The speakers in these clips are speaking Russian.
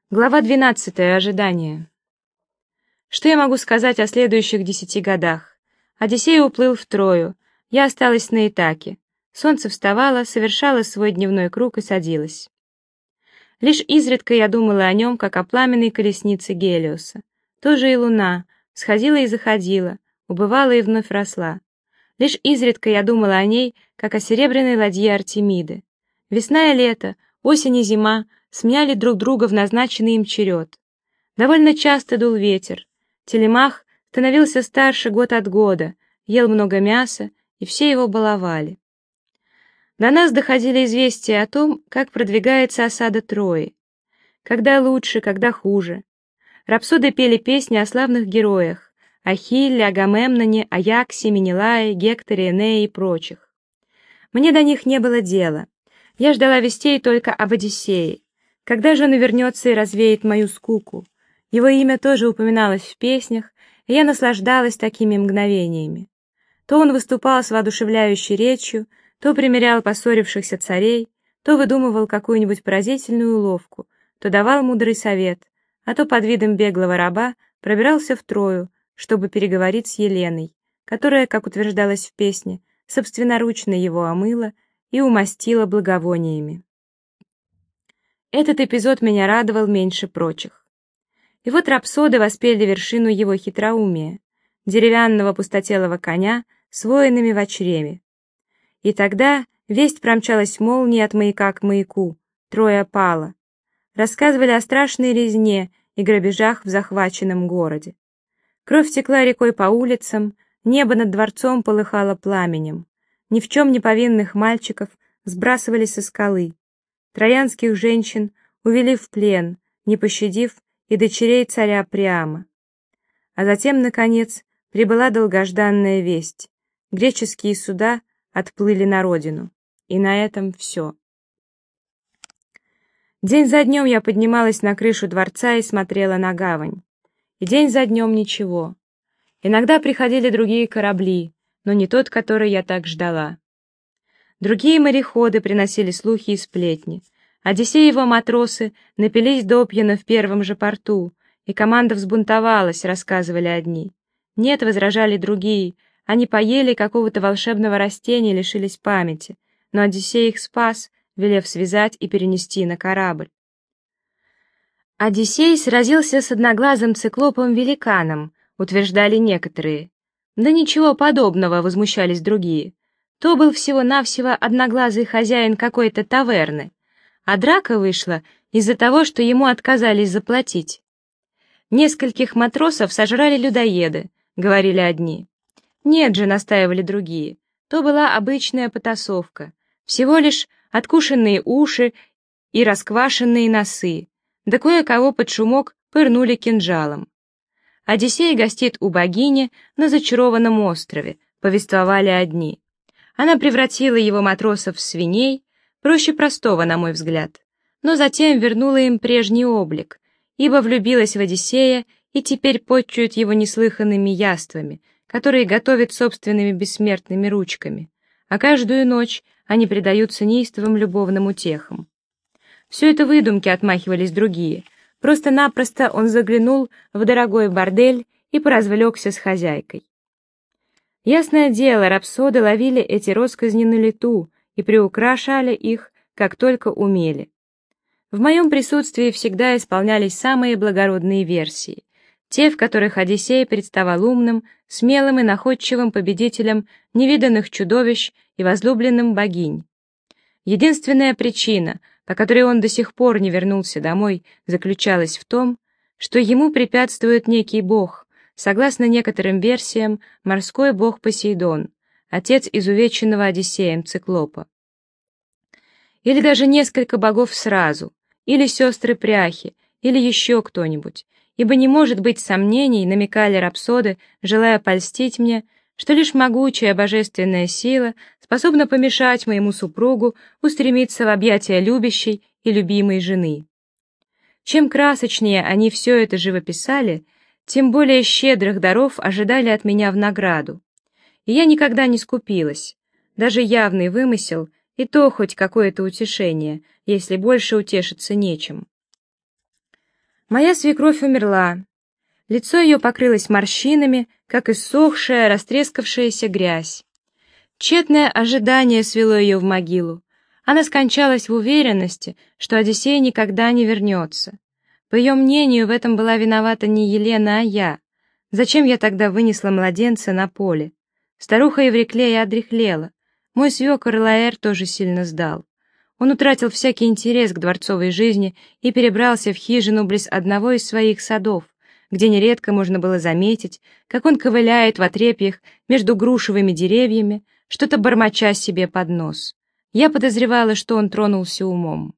Глава 12. Ожидание. Что я могу сказать о следующих 10 годах? Одиссей уплыл в Трою, я осталась на Итаке. Солнце вставало, совершало свой дневной круг и садилось. Лишь изредка я думала о нем, как о пламенной колеснице Гелиоса. Тоже и луна всходила и заходила, убывала и вновь росла. Лишь изредка я думала о ней, как о серебряной ладье Артемиды. Весна и лето, осень и зима сменяли друг друга в назначенный им черед. Довольно часто дул ветер. Телемах становился старше год от года, ел много мяса, и все его баловали. До нас доходили известия о том, как продвигается осада Трои. Когда лучше, когда хуже. Рапсоды пели песни о славных героях: Ахилле, Агамемноне, Аяксе, Менелае, Гекторе, Энее и прочих. Мне до них не было дела. Я ждала вестей только об Одиссее. Когда же он вернется и развеет мою скуку? Его имя тоже упоминалось в песнях, и я наслаждалась такими мгновениями. То он выступал с воодушевляющей речью, то примирял поссорившихся царей, то выдумывал какую-нибудь поразительную уловку, то давал мудрый совет, а то под видом беглого раба пробирался в Трою, чтобы переговорить с Еленой, которая, как утверждалось в песне, собственноручно его омыла и умастила благовониями. Этот эпизод меня радовал меньше прочих. И вот рапсоды воспели вершину его хитроумия, деревянного пустотелого коня с воинами в чреве. И тогда весть промчалась молнией от маяка к маяку: Троя пала. Рассказывали о страшной резне и грабежах в захваченном городе. Кровь текла рекой по улицам, небо над дворцом полыхало пламенем. Ни в чем не повинных мальчиков сбрасывали со скалы. Троянских женщин увели в плен, не пощадив и дочерей царя Приама. А затем, наконец, прибыла долгожданная весть: греческие суда отплыли на родину. И на этом все. День за днем я поднималась на крышу дворца и смотрела на гавань. И день за днем ничего. Иногда приходили другие корабли, но не тот, который я так ждала. Другие мореходы приносили слухи и сплетни. Одиссей и его матросы напились допьяна в первом же порту, и команда взбунтовалась, рассказывали одни. Нет, возражали другие, они поели какого-то волшебного растения и лишились памяти, но Одиссей их спас, велев связать и перенести на корабль. Одиссей сразился с одноглазым циклопом-великаном, утверждали некоторые. Да ничего подобного, возмущались другие. То был всего-навсего одноглазый хозяин какой-то таверны, а драка вышла из-за того, что ему отказались заплатить. Нескольких матросов сожрали людоеды, говорили одни. Нет же, настаивали другие, то была обычная потасовка, всего лишь откушенные уши и расквашенные носы, да кое-кого под шумок пырнули кинжалом. Одиссей гостит у богини на зачарованном острове, повествовали одни. Она превратила его матросов в свиней, проще простого, на мой взгляд, но затем вернула им прежний облик, ибо влюбилась в Одиссея и теперь почует его неслыханными яствами, которые готовит собственными бессмертными ручками, а каждую ночь они предаются неистовым любовным утехам. Все это выдумки, отмахивались другие, просто-напросто он заглянул в дорогой бордель и поразвлекся с хозяйкой. Ясное дело, рапсоды ловили эти россказни на лету и приукрашали их, как только умели. В моем присутствии всегда исполнялись самые благородные версии, те, в которых Одиссей представал умным, смелым и находчивым победителем невиданных чудовищ и возлюбленным богинь. Единственная причина, по которой он до сих пор не вернулся домой, заключалась в том, что ему препятствует некий бог, согласно некоторым версиям, морской бог Посейдон, отец изувеченного Одиссеем циклопа. Или даже несколько богов сразу, или сестры Пряхи, или еще кто-нибудь, ибо не может быть сомнений, намекали рапсоды, желая польстить мне, что лишь могучая божественная сила способна помешать моему супругу устремиться в объятия любящей и любимой жены. Чем красочнее они все это живописали, тем более щедрых даров ожидали от меня в награду. И я никогда не скупилась. Даже явный вымысел, и то хоть какое-то утешение, если больше утешиться нечем. Моя свекровь умерла. Лицо ее покрылось морщинами, как иссохшая, растрескавшаяся грязь. Тщетное ожидание свело ее в могилу. Она скончалась в уверенности, что Одиссей никогда не вернется. По ее мнению, в этом была виновата не Елена, а я. Зачем я тогда вынесла младенца на поле? Старуха Евриклея одряхлела. Мой свекор Лаэр тоже сильно сдал. Он утратил всякий интерес к дворцовой жизни и перебрался в хижину близ одного из своих садов, где нередко можно было заметить, как он ковыляет в отрепьях между грушевыми деревьями, что-то бормоча себе под нос. Я подозревала, что он тронулся умом.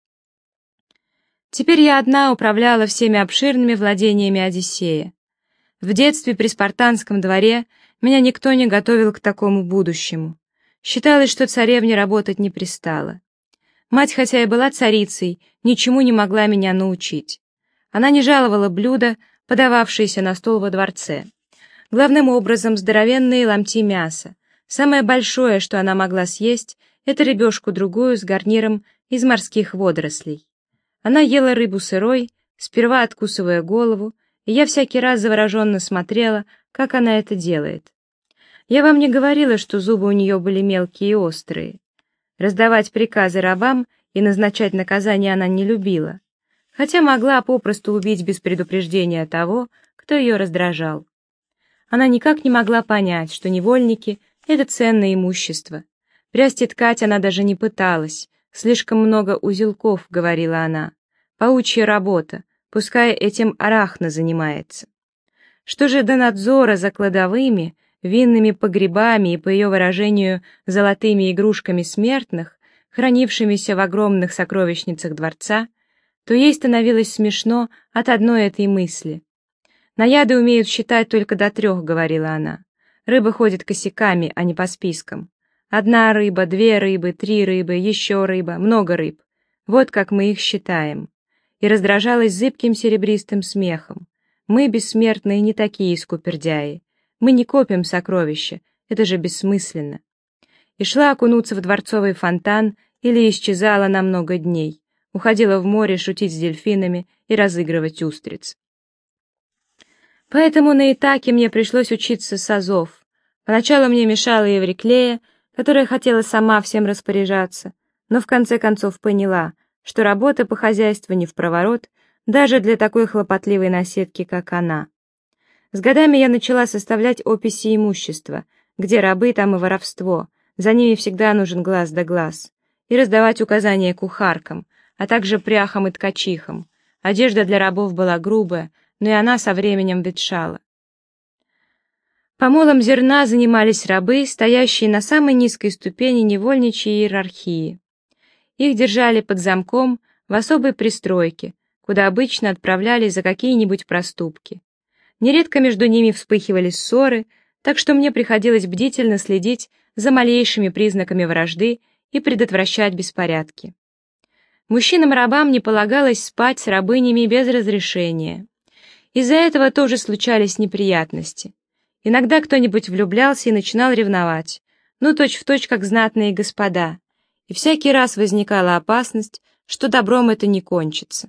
Теперь я одна управляла всеми обширными владениями Одиссея. В детстве при спартанском дворе меня никто не готовил к такому будущему. Считалось, что царевне работать не пристало. Мать, хотя и была царицей, ничему не могла меня научить. Она не жаловала блюда, подававшиеся на стол во дворце. Главным образом здоровенные ломти мяса. Самое большое, что она могла съесть, это рыбешку-другую с гарниром из морских водорослей. Она ела рыбу сырой, сперва откусывая голову, и я всякий раз завороженно смотрела, как она это делает. Я вам не говорила, что зубы у нее были мелкие и острые. Раздавать приказы рабам и назначать наказания она не любила, хотя могла попросту убить без предупреждения того, кто ее раздражал. Она никак не могла понять, что невольники — это ценное имущество. Прясть и ткать она даже не пыталась, слишком много узелков, говорила она. Паучья работа, пускай этим Арахна занимается. Что же до надзора за кладовыми, винными погребами и, по ее выражению, золотыми игрушками смертных, хранившимися в огромных сокровищницах дворца, то ей становилось смешно от одной этой мысли. «Наяды умеют считать только до 3», — говорила она. «Рыба ходит косяками, а не по спискам. 1 рыба, 2 рыбы, 3 рыбы, еще рыба, много рыб. Вот как мы их считаем». И раздражалась зыбким серебристым смехом. «Мы, бессмертные, не такие скупердяи. Мы не копим сокровища, это же бессмысленно». И шла окунуться в дворцовый фонтан или исчезала на много дней, уходила в море шутить с дельфинами и разыгрывать устриц. Поэтому на Итаке мне пришлось учиться с азов. Поначалу мне мешала Евриклея, которая хотела сама всем распоряжаться, но в конце концов поняла, что работа по хозяйству не впроворот даже для такой хлопотливой наседки, как она. С годами я начала составлять описи имущества, где рабы, там и воровство, за ними всегда нужен глаз да глаз, и раздавать указания кухаркам, а также пряхам и ткачихам. Одежда для рабов была грубая, но и она со временем ветшала. Помолом зерна занимались рабы, стоящие на самой низкой ступени невольничьей иерархии. Их держали под замком в особой пристройке, куда обычно отправляли за какие-нибудь проступки. Нередко между ними вспыхивали ссоры, так что мне приходилось бдительно следить за малейшими признаками вражды и предотвращать беспорядки. Мужчинам-рабам не полагалось спать с рабынями без разрешения. Из-за этого тоже случались неприятности. Иногда кто-нибудь влюблялся и начинал ревновать, ну точь-в-точь, как знатные господа, и всякий раз возникала опасность, что добром это не кончится.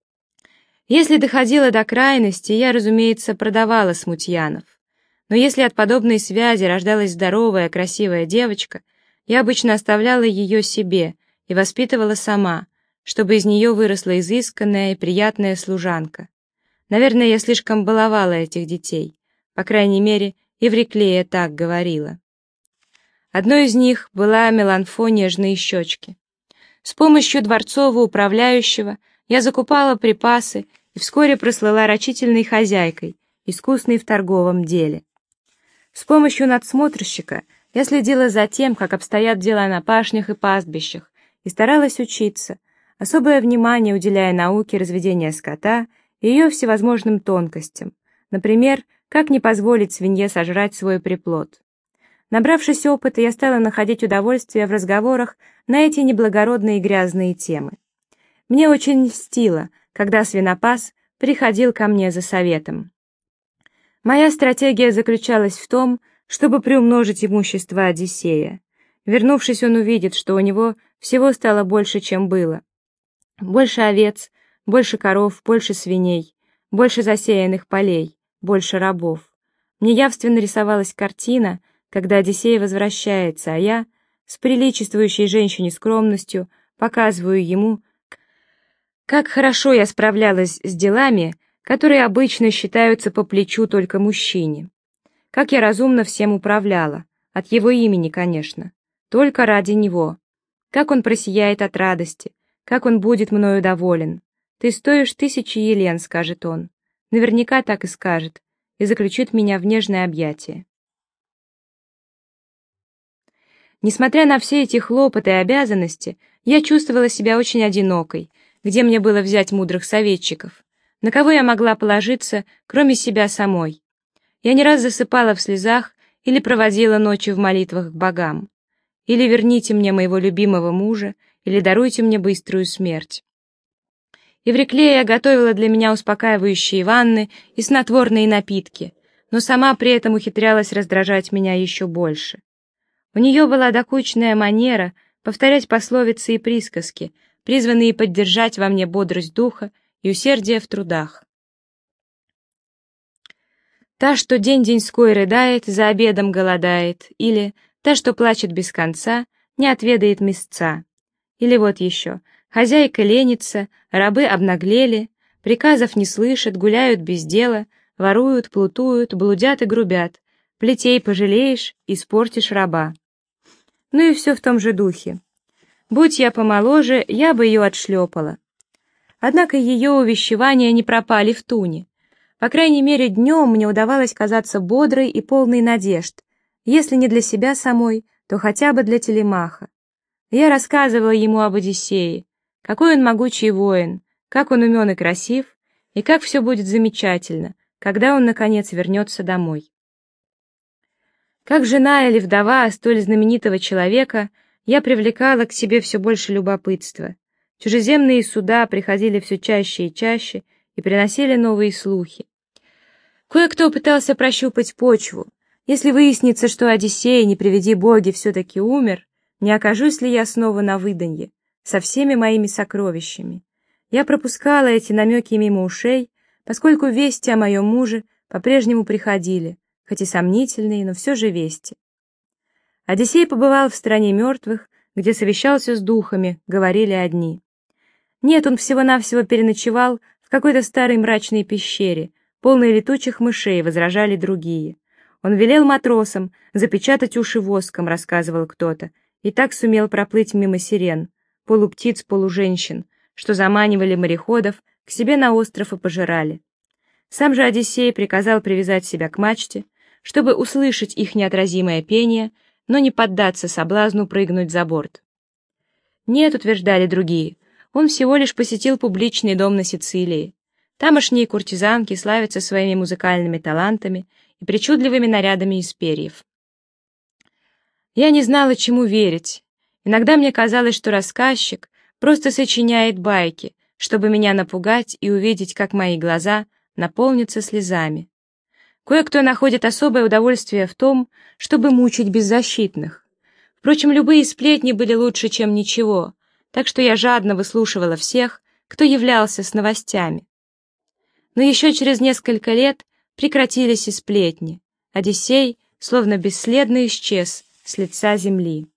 Если доходило до крайности, я, разумеется, продавала смутьянов. Но если от подобной связи рождалась здоровая, красивая девочка, я обычно оставляла ее себе и воспитывала сама, чтобы из нее выросла изысканная и приятная служанка. Наверное, я слишком баловала этих детей. По крайней мере, Евриклея так говорила. Одной из них была Меланфо нежные щечки. С помощью дворцового управляющего я закупала припасы и вскоре прослыла рачительной хозяйкой, искусной в торговом деле. С помощью надсмотрщика я следила за тем, как обстоят дела на пашнях и пастбищах, и старалась учиться, особое внимание уделяя науке разведения скота и ее всевозможным тонкостям, например, как не позволить свинье сожрать свой приплод. Набравшись опыта, я стала находить удовольствие в разговорах на эти неблагородные и грязные темы. Мне очень льстило, когда свинопас приходил ко мне за советом. Моя стратегия заключалась в том, чтобы приумножить имущество Одиссея. Вернувшись, он увидит, что у него всего стало больше, чем было. Больше овец, Больше коров, больше свиней, больше засеянных полей, больше рабов. Мне явственно рисовалась картина, когда Одиссей возвращается, а я, с приличествующей женщине скромностью, показываю ему, как хорошо я справлялась с делами, которые обычно считаются по плечу только мужчине. Как я разумно всем управляла, от его имени, конечно, только ради него. Как он просияет от радости, как он будет мною доволен. «Ты стоишь 1000 елен», — скажет он. Наверняка так и скажет, и заключит меня в нежное объятие. Несмотря на все эти хлопоты и обязанности, я чувствовала себя очень одинокой, где мне было взять мудрых советчиков, на кого я могла положиться, кроме себя самой. Я не раз засыпала в слезах или проводила ночи в молитвах к богам. Или верните мне моего любимого мужа, или даруйте мне быструю смерть. Евриклея готовила для меня успокаивающие ванны и снотворные напитки, но сама при этом ухитрялась раздражать меня еще больше. У нее была докучная манера повторять пословицы и присказки, призванные поддержать во мне бодрость духа и усердие в трудах. «Та, что день-деньской рыдает, за обедом голодает», или «та, что плачет без конца, не отведает мясца». Или вот еще: «Хозяйка ленится, рабы обнаглели, приказов не слышат, гуляют без дела, воруют, плутуют, блудят и грубят, плетей пожалеешь, испортишь раба». Ну и все в том же духе. Будь я помоложе, я бы ее отшлепала. Однако ее увещевания не пропали в туне. По крайней мере, днем мне удавалось казаться бодрой и полной надежд, если не для себя самой, то хотя бы для Телемаха. Я рассказывала ему об Одиссее, какой он могучий воин, как он умен и красив, и как все будет замечательно, когда он, наконец, вернется домой. Как жена или вдова столь знаменитого человека, я привлекала к себе все больше любопытства. Чужеземные суда приходили все чаще и чаще и приносили новые слухи. Кое-кто пытался прощупать почву. Если выяснится, что Одиссей, не приведи боги, все-таки умер, не окажусь ли я снова на выданье, со всеми моими сокровищами? Я пропускала эти намеки мимо ушей, поскольку вести о моем муже по-прежнему приходили, хоть и сомнительные, но все же вести. Одиссей побывал в стране мертвых, где совещался с духами, говорили одни. Нет, он всего-навсего переночевал в какой-то старой мрачной пещере, полной летучих мышей, возражали другие. Он велел матросам запечатать уши воском, рассказывал кто-то, и так сумел проплыть мимо сирен, полуптиц, полуженщин, что заманивали мореходов к себе на остров и пожирали. Сам же Одиссей приказал привязать себя к мачте, чтобы услышать их неотразимое пение, но не поддаться соблазну прыгнуть за борт. Нет, утверждали другие, он всего лишь посетил публичный дом на Сицилии. Тамошние куртизанки славятся своими музыкальными талантами и причудливыми нарядами из перьев. Я не знала, чему верить. Иногда мне казалось, что рассказчик просто сочиняет байки, чтобы меня напугать и увидеть, как мои глаза наполнятся слезами. Кое-кто находит особое удовольствие в том, чтобы мучить беззащитных. Впрочем, любые сплетни были лучше, чем ничего, так что я жадно выслушивала всех, кто являлся с новостями. Но еще через несколько лет прекратились и сплетни. Одиссей словно бесследно исчез с лица земли.